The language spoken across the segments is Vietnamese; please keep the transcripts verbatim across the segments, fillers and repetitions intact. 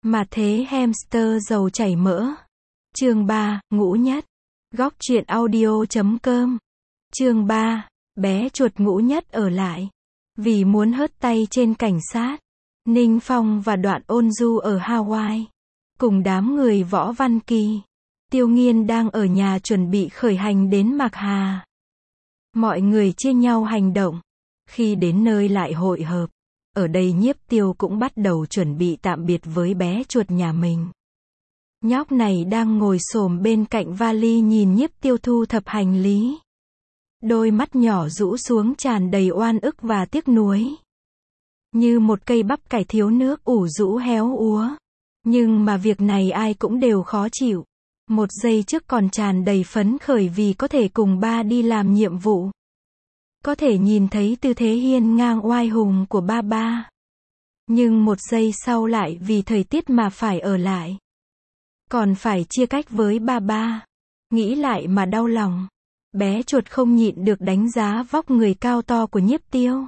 Mà thế hamster giàu chảy mỡ. Chương ba, ngũ nhất. Góc truyện audio chấm com. Chương ba, bé chuột ngũ nhất ở lại. Vì muốn hớt tay trên cảnh sát, Ninh Phong và Đoạn Ôn Du ở Hawaii. Cùng đám người Võ Văn Kỳ, Tiêu Nghiên đang ở nhà chuẩn bị khởi hành đến Mạc Hà. Mọi người chia nhau hành động. Khi đến nơi lại hội hợp. Ở đây Nhiếp Tiêu cũng bắt đầu chuẩn bị tạm biệt với bé chuột nhà mình. Nhóc này đang ngồi xổm bên cạnh vali nhìn Nhiếp Tiêu thu thập hành lý. Đôi mắt nhỏ rũ xuống tràn đầy oan ức và tiếc nuối. Như một cây bắp cải thiếu nước ủ rũ héo úa. Nhưng mà việc này ai cũng đều khó chịu. Một giây trước còn tràn đầy phấn khởi vì có thể cùng ba đi làm nhiệm vụ. Có thể nhìn thấy tư thế hiên ngang oai hùng của ba ba. Nhưng một giây sau lại vì thời tiết mà phải ở lại. Còn phải chia cách với ba ba. Nghĩ lại mà đau lòng. Bé chuột không nhịn được đánh giá vóc người cao to của Nhiếp Tiêu.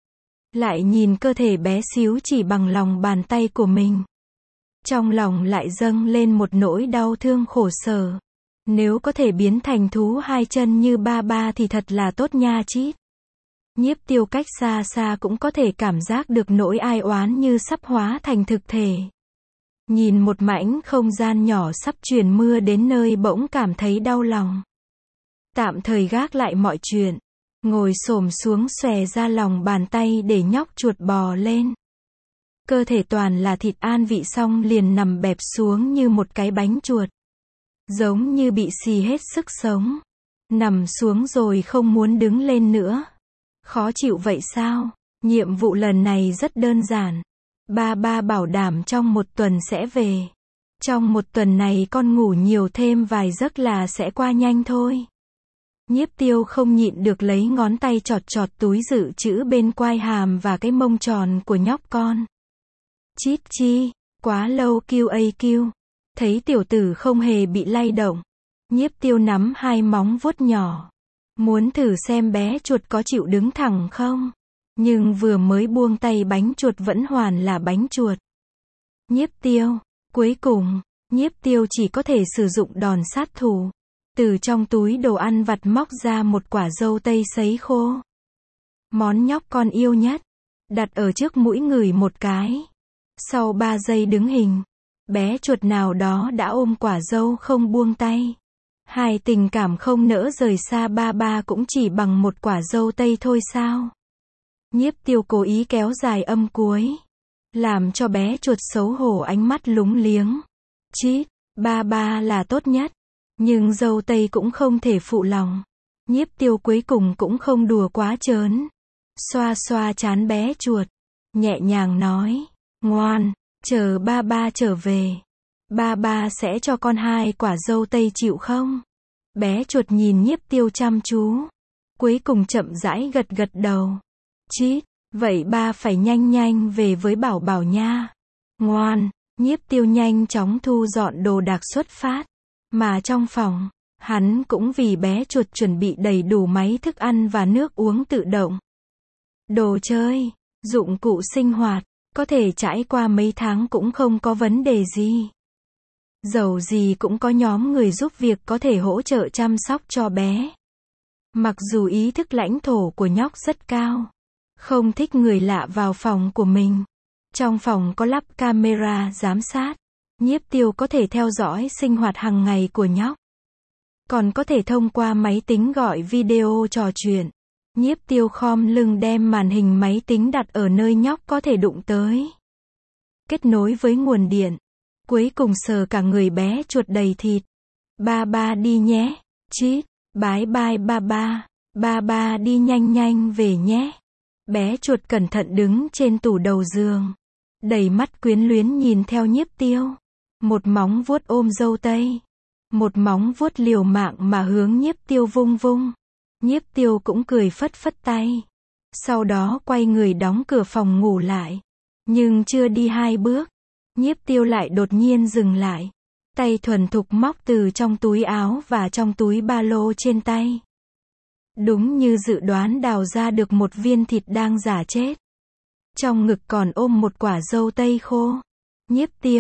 Lại nhìn cơ thể bé xíu chỉ bằng lòng bàn tay của mình. Trong lòng lại dâng lên một nỗi đau thương khổ sở. Nếu có thể biến thành thú hai chân như ba ba thì thật là tốt nha chít. Nhiếp Tiêu cách xa xa cũng có thể cảm giác được nỗi ai oán như sắp hóa thành thực thể. Nhìn một mảnh không gian nhỏ sắp truyền mưa đến nơi bỗng cảm thấy đau lòng. Tạm thời gác lại mọi chuyện. Ngồi xổm xuống xòe ra lòng bàn tay để nhóc chuột bò lên. Cơ thể toàn là thịt an vị xong liền nằm bẹp xuống như một cái bánh chuột. Giống như bị xì hết sức sống. Nằm xuống rồi không muốn đứng lên nữa. Khó chịu vậy sao? Nhiệm vụ lần này rất đơn giản. Ba ba bảo đảm trong một tuần sẽ về. Trong một tuần này con ngủ nhiều thêm vài giấc là sẽ qua nhanh thôi. Nhiếp Tiêu không nhịn được lấy ngón tay chọt chọt túi dự trữ bên quai hàm và cái mông tròn của nhóc con. Chít chi, quá lâu kêu ây kêu. Thấy tiểu tử không hề bị lay động. Nhiếp Tiêu nắm hai móng vuốt nhỏ. Muốn thử xem bé chuột có chịu đứng thẳng không? Nhưng vừa mới buông tay bánh chuột vẫn hoàn là bánh chuột. Nhiếp Tiêu. Cuối cùng, Nhiếp Tiêu chỉ có thể sử dụng đòn sát thủ. Từ trong túi đồ ăn vặt móc ra một quả dâu tây sấy khô. Món nhóc con yêu nhất. Đặt ở trước mũi ngửi một cái. Sau ba giây đứng hình. Bé chuột nào đó đã ôm quả dâu không buông tay. Hai tình cảm không nỡ rời xa ba ba cũng chỉ bằng một quả dâu tây thôi sao? Nhiếp Tiêu cố ý kéo dài âm cuối. Làm cho bé chuột xấu hổ ánh mắt lúng liếng. Chít, ba ba là tốt nhất. Nhưng dâu tây cũng không thể phụ lòng. Nhiếp Tiêu cuối cùng cũng không đùa quá trớn. Xoa xoa trán bé chuột. Nhẹ nhàng nói. Ngoan, chờ ba ba trở về. Ba ba sẽ cho con hai quả dâu tây chịu không? Bé chuột nhìn Nhiếp Tiêu chăm chú. Cuối cùng chậm rãi gật gật đầu. Chít, vậy ba phải nhanh nhanh về với Bảo Bảo nha. Ngoan, Nhiếp Tiêu nhanh chóng thu dọn đồ đạc xuất phát. Mà trong phòng, hắn cũng vì bé chuột chuẩn bị đầy đủ máy thức ăn và nước uống tự động. Đồ chơi, dụng cụ sinh hoạt, có thể trải qua mấy tháng cũng không có vấn đề gì. Dầu gì cũng có nhóm người giúp việc có thể hỗ trợ chăm sóc cho bé. Mặc dù ý thức lãnh thổ của nhóc rất cao. Không thích người lạ vào phòng của mình. Trong phòng có lắp camera giám sát. Nhiếp Tiêu có thể theo dõi sinh hoạt hàng ngày của nhóc. Còn có thể thông qua máy tính gọi video trò chuyện. Nhiếp Tiêu khom lưng đem màn hình máy tính đặt ở nơi nhóc có thể đụng tới. Kết nối với nguồn điện. Cuối cùng sờ cả người bé chuột đầy thịt. Ba ba đi nhé. Chít. Bye bye ba ba. Ba ba đi nhanh nhanh về nhé. Bé chuột cẩn thận đứng trên tủ đầu giường. Đầy mắt quyến luyến nhìn theo Nhiếp Tiêu. Một móng vuốt ôm dâu tây. Một móng vuốt liều mạng mà hướng Nhiếp Tiêu vung vung. Nhiếp Tiêu cũng cười phất phất tay. Sau đó quay người đóng cửa phòng ngủ lại. Nhưng chưa đi hai bước. Nhiếp Tiêu lại đột nhiên dừng lại. Tay thuần thục móc từ trong túi áo và trong túi ba lô trên tay. Đúng như dự đoán đào ra được một viên thịt đang giả chết. Trong ngực còn ôm một quả dâu tây khô. Nhiếp Tiêu,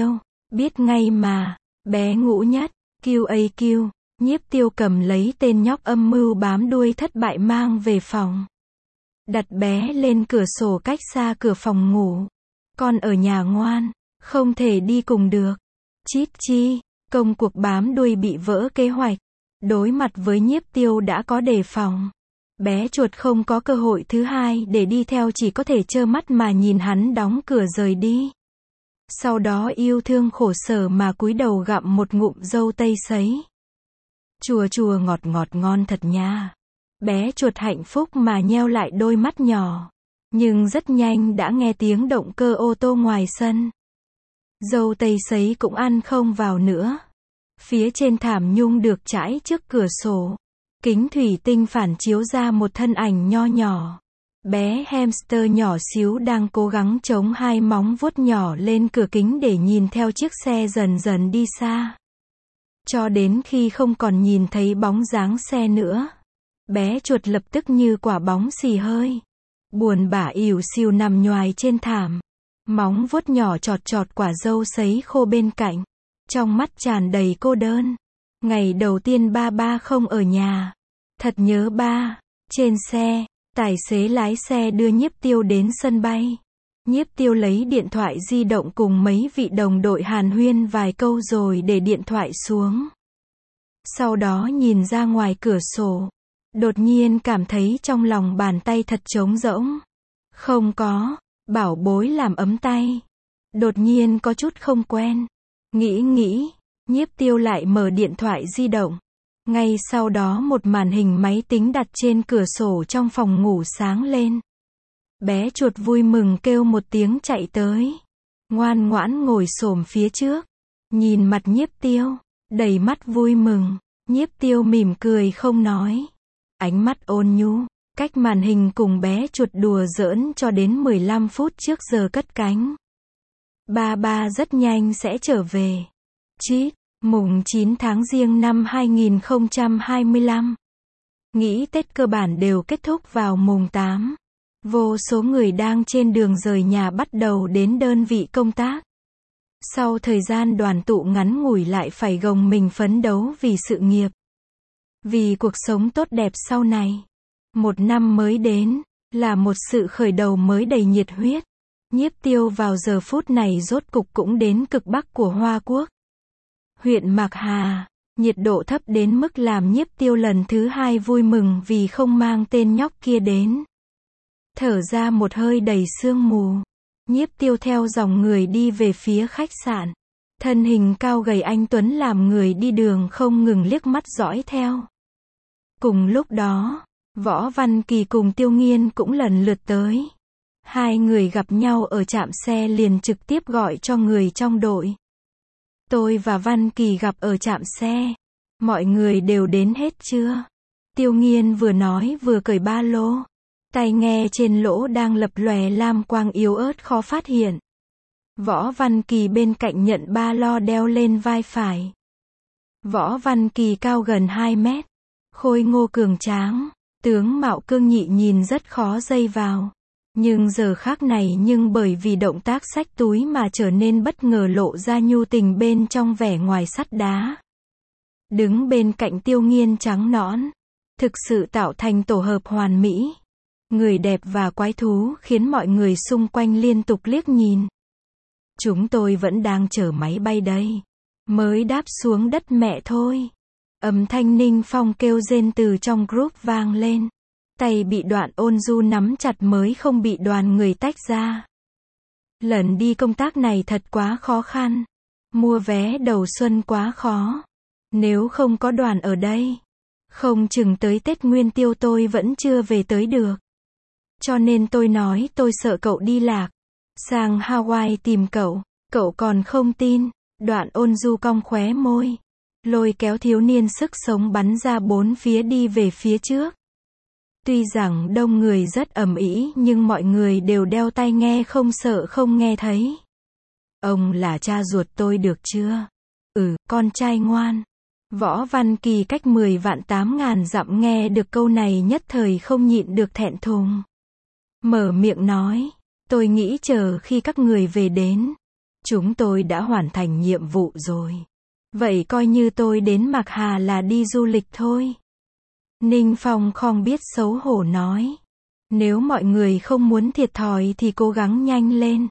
Biết ngay mà, bé Ngũ Nhất, kiu a kiu, Nhiếp Tiêu cầm lấy tên nhóc âm mưu bám đuôi thất bại mang về phòng. Đặt bé lên cửa sổ cách xa cửa phòng ngủ. Con ở nhà ngoan, không thể đi cùng được. Chít chi, công cuộc bám đuôi bị vỡ kế hoạch. Đối mặt với Nhiếp Tiêu đã có đề phòng. Bé chuột không có cơ hội thứ hai để đi theo, chỉ có thể trơ mắt mà nhìn hắn đóng cửa rời đi. Sau đó yêu thương khổ sở mà cúi đầu gặm một ngụm dâu tây sấy. Chua chua ngọt ngọt ngon thật nha. Bé chuột hạnh phúc mà nheo lại đôi mắt nhỏ. Nhưng rất nhanh đã nghe tiếng động cơ ô tô ngoài sân. Dâu tây sấy cũng ăn không vào nữa. Phía trên thảm nhung được trải trước cửa sổ. Kính thủy tinh phản chiếu ra một thân ảnh nho nhỏ. Bé hamster nhỏ xíu đang cố gắng chống hai móng vuốt nhỏ lên cửa kính để nhìn theo chiếc xe dần dần đi xa. Cho đến khi không còn nhìn thấy bóng dáng xe nữa. Bé chuột lập tức như quả bóng xì hơi. Buồn bã ỉu xìu nằm nhoài trên thảm. Móng vuốt nhỏ chọt chọt quả dâu sấy khô bên cạnh. Trong mắt tràn đầy cô đơn. Ngày đầu tiên ba ba không ở nhà. Thật nhớ ba. Trên xe, tài xế lái xe đưa Nhiếp Tiêu đến sân bay. Nhiếp Tiêu lấy điện thoại di động cùng mấy vị đồng đội hàn huyên vài câu rồi để điện thoại xuống. Sau đó nhìn ra ngoài cửa sổ. Đột nhiên cảm thấy trong lòng bàn tay thật trống rỗng. Không có, bảo bối làm ấm tay. Đột nhiên có chút không quen. Nghĩ nghĩ, Nhiếp Tiêu lại mở điện thoại di động. Ngay sau đó một màn hình máy tính đặt trên cửa sổ trong phòng ngủ sáng lên. Bé chuột vui mừng kêu một tiếng chạy tới. Ngoan ngoãn ngồi xổm phía trước. Nhìn mặt Nhiếp Tiêu, đầy mắt vui mừng. Nhiếp Tiêu mỉm cười không nói. Ánh mắt ôn nhu, cách màn hình cùng bé chuột đùa giỡn cho đến mười lăm phút trước giờ cất cánh. Ba ba rất nhanh sẽ trở về. Chít, mùng chín tháng Giêng năm hai nghìn không trăm hai mươi lăm. Nghĩ Tết cơ bản đều kết thúc vào mùng tám. Vô số người đang trên đường rời nhà bắt đầu đến đơn vị công tác. Sau thời gian đoàn tụ ngắn ngủi lại phải gồng mình phấn đấu vì sự nghiệp. Vì cuộc sống tốt đẹp sau này. Một năm mới đến, là một sự khởi đầu mới đầy nhiệt huyết. Nhiếp Tiêu vào giờ phút này rốt cục cũng đến cực bắc của Hoa Quốc. Huyện Mạc Hà, nhiệt độ thấp đến mức làm Nhiếp Tiêu lần thứ hai vui mừng vì không mang tên nhóc kia đến. Thở ra một hơi đầy sương mù. Nhiếp Tiêu theo dòng người đi về phía khách sạn. Thân hình cao gầy anh tuấn làm người đi đường không ngừng liếc mắt dõi theo. Cùng lúc đó, Võ Văn Kỳ cùng Tiêu Nghiên cũng lần lượt tới. Hai người gặp nhau ở trạm xe liền trực tiếp gọi cho người trong đội. Tôi và Văn Kỳ gặp ở trạm xe. Mọi người đều đến hết chưa? Tiêu Nghiên vừa nói vừa cởi ba lô. Tai nghe trên lỗ đang lập lòe lam quang yếu ớt khó phát hiện. Võ Văn Kỳ bên cạnh nhận ba lo đeo lên vai phải. Võ Văn Kỳ cao gần hai mét. Khôi ngô cường tráng. Tướng mạo cương nghị nhìn rất khó dây vào. Nhưng giờ khác này nhưng bởi vì động tác xách túi mà trở nên bất ngờ lộ ra nhu tình bên trong vẻ ngoài sắt đá. Đứng bên cạnh Tiêu Nghiên trắng nõn. Thực sự tạo thành tổ hợp hoàn mỹ. Người đẹp và quái thú khiến mọi người xung quanh liên tục liếc nhìn. Chúng tôi vẫn đang chờ máy bay đây. Mới đáp xuống đất mẹ thôi. Âm thanh Ninh Phong kêu rên từ trong group vang lên. Tay bị Đoạn Ôn Du nắm chặt mới không bị đoàn người tách ra. Lần đi công tác này thật quá khó khăn. Mua vé đầu xuân quá khó. Nếu không có đoàn ở đây, không chừng tới Tết Nguyên Tiêu tôi vẫn chưa về tới được. Cho nên tôi nói tôi sợ cậu đi lạc. Sang Hawaii tìm cậu, cậu còn không tin. Đoạn Ôn Du cong khóe môi. Lôi kéo thiếu niên sức sống bắn ra bốn phía đi về phía trước. Tuy rằng đông người rất ầm ĩ nhưng mọi người đều đeo tai nghe không sợ không nghe thấy. Ông là cha ruột tôi được chưa? Ừ, con trai ngoan. Võ Văn Kỳ cách mười vạn tám ngàn dặm nghe được câu này nhất thời không nhịn được thẹn thùng. Mở miệng nói, tôi nghĩ chờ khi các người về đến. Chúng tôi đã hoàn thành nhiệm vụ rồi. Vậy coi như tôi đến Mạc Hà là đi du lịch thôi. Ninh Phong không biết xấu hổ nói. Nếu mọi người không muốn thiệt thòi thì cố gắng nhanh lên.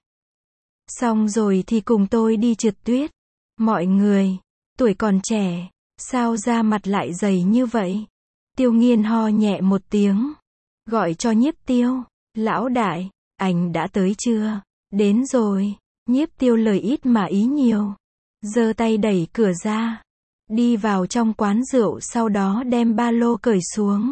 Xong rồi thì cùng tôi đi trượt tuyết. Mọi người, tuổi còn trẻ, sao da mặt lại dày như vậy? Tiêu Nghiên ho nhẹ một tiếng. Gọi cho Nhiếp Tiêu. Lão đại, anh đã tới chưa? Đến rồi. Nhiếp Tiêu lời ít mà ý nhiều. Giơ tay đẩy cửa ra. Đi vào trong quán rượu, sau đó đem ba lô cởi xuống.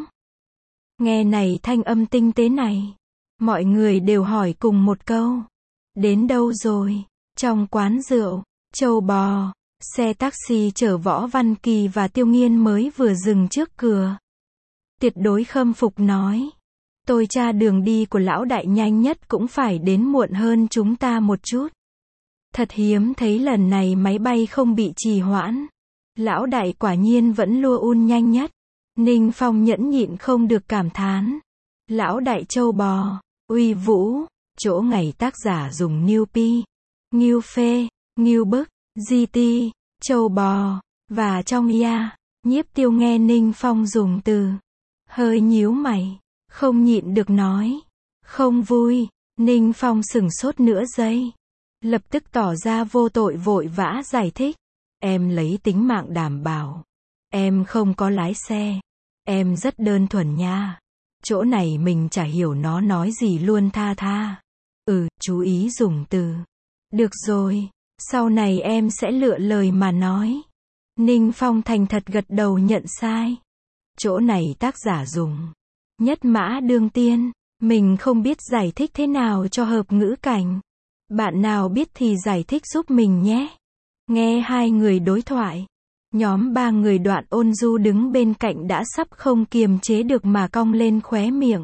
Nghe này thanh âm tinh tế này. Mọi người đều hỏi cùng một câu. Đến đâu rồi? Trong quán rượu, Châu Bò, xe taxi chở Võ Văn Kỳ và Tiêu Nghiên mới vừa dừng trước cửa. Tuyệt đối khâm phục nói. Tôi tra đường đi của lão đại nhanh nhất cũng phải đến muộn hơn chúng ta một chút. Thật hiếm thấy lần này máy bay không bị trì hoãn. Lão đại quả nhiên vẫn lua un nhanh nhất. Ninh Phong nhẫn nhịn không được cảm thán. Lão đại Châu Bò, uy vũ, chỗ ngày tác giả dùng Nghiêu Pi, Nghiêu Phê, Nghiêu Bức, giê tê, Châu Bò, và trong ya. Nhiếp Tiêu nghe Ninh Phong dùng từ. Hơi nhíu mày, không nhịn được nói. Không vui. Ninh Phong sửng sốt nửa giây. Lập tức tỏ ra vô tội vội vã giải thích. Em lấy tính mạng đảm bảo. Em không có lái xe. Em rất đơn thuần nha. Chỗ này mình chả hiểu nó nói gì luôn, tha tha. Ừ, chú ý dùng từ. Được rồi, sau này em sẽ lựa lời mà nói. Ninh Phong thành thật gật đầu nhận sai. Chỗ này tác giả dùng nhất mã đương tiên. Mình không biết giải thích thế nào cho hợp ngữ cảnh. Bạn nào biết thì giải thích giúp mình nhé. Nghe hai người đối thoại. Nhóm ba người Đoạn Ôn Du đứng bên cạnh đã sắp không kiềm chế được mà cong lên khóe miệng.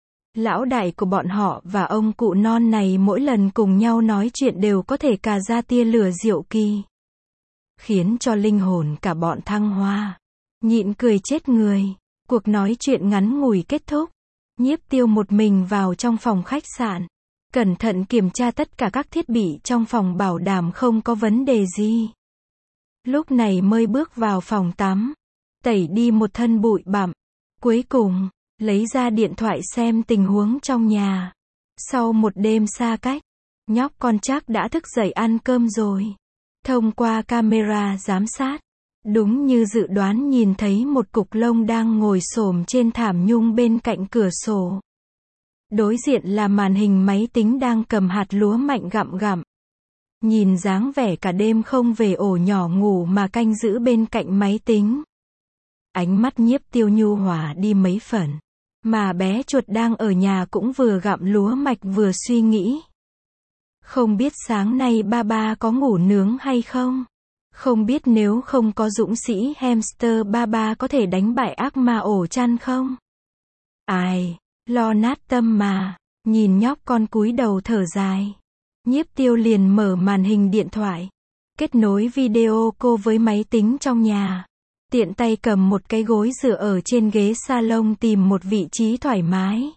Lão đại của bọn họ và ông cụ non này mỗi lần cùng nhau nói chuyện đều có thể cà ra tia lửa diệu kỳ. Khiến cho linh hồn cả bọn thăng hoa. Nhịn cười chết người. Cuộc nói chuyện ngắn ngủi kết thúc. Nhiếp Tiêu một mình vào trong phòng khách sạn. Cẩn thận kiểm tra tất cả các thiết bị trong phòng bảo đảm không có vấn đề gì. Lúc này mới bước vào phòng tắm. Tẩy đi một thân bụi bặm. Cuối cùng, lấy ra điện thoại xem tình huống trong nhà. Sau một đêm xa cách, nhóc con chắc đã thức dậy ăn cơm rồi. Thông qua camera giám sát, đúng như dự đoán nhìn thấy một cục lông đang ngồi xổm trên thảm nhung bên cạnh cửa sổ. Đối diện là màn hình máy tính đang cầm hạt lúa mạnh gặm gặm. Nhìn dáng vẻ cả đêm không về ổ nhỏ ngủ mà canh giữ bên cạnh máy tính. Ánh mắt Nhiếp Tiêu nhu hòa đi mấy phần. Mà bé chuột đang ở nhà cũng vừa gặm lúa mạch vừa suy nghĩ. Không biết sáng nay ba ba có ngủ nướng hay không? Không biết nếu không có dũng sĩ hamster ba ba có thể đánh bại ác ma ổ chăn không? Ai, lo nát tâm mà. Nhìn nhóc con cúi đầu thở dài. Nhiếp Tiêu liền mở màn hình điện thoại. Kết nối video cô với máy tính trong nhà. Tiện tay cầm một cái gối dựa ở trên ghế salon tìm một vị trí thoải mái.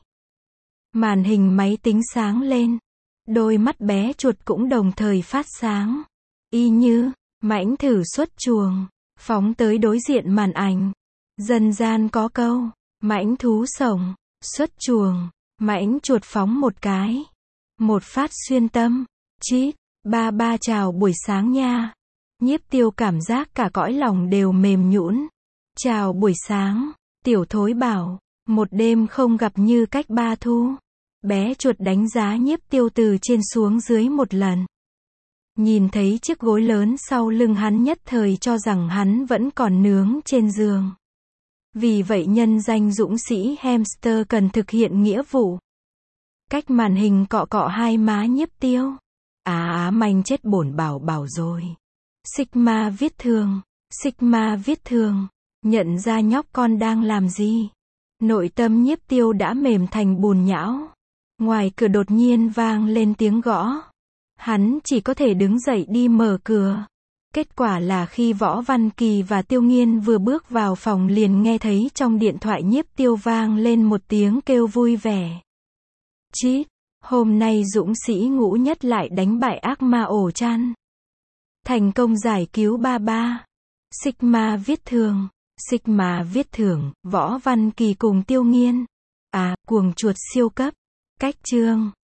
Màn hình máy tính sáng lên. Đôi mắt bé chuột cũng đồng thời phát sáng. Y như mãnh thử xuất chuồng. Phóng tới đối diện màn ảnh. Dân gian có câu. Mãnh thú sổng. Xuất chuồng. Mãnh chuột phóng một cái. Một phát xuyên tâm. Chít. Ba ba chào buổi sáng nha. Nhiếp Tiêu cảm giác cả cõi lòng đều mềm nhũn. Chào buổi sáng. Tiểu thối bảo. Một đêm không gặp như cách ba thu. Bé chuột đánh giá Nhiếp Tiêu từ trên xuống dưới một lần. Nhìn thấy chiếc gối lớn sau lưng hắn nhất thời cho rằng hắn vẫn còn nướng trên giường. Vì vậy nhân danh dũng sĩ hamster cần thực hiện nghĩa vụ. Cách màn hình cọ cọ hai má Nhiếp Tiêu. Á á manh chết bổn bảo bảo rồi. Sigma viết thường. Sigma viết thường. Nhận ra nhóc con đang làm gì. Nội tâm Nhiếp Tiêu đã mềm thành bùn nhão. Ngoài cửa đột nhiên vang lên tiếng gõ. Hắn chỉ có thể đứng dậy đi mở cửa. Kết quả là khi Võ Văn Kỳ và Tiêu Nghiên vừa bước vào phòng liền nghe thấy trong điện thoại Nhiếp Tiêu vang lên một tiếng kêu vui vẻ. Chít. Hôm nay dũng sĩ Ngũ Nhất lại đánh bại ác ma ổ chăn. Thành công giải cứu ba ba. Sigma viết thường. Sigma viết thưởng, Võ Văn Kỳ cùng Tiêu Nghiên. À, cuồng chuột siêu cấp. Cách chương.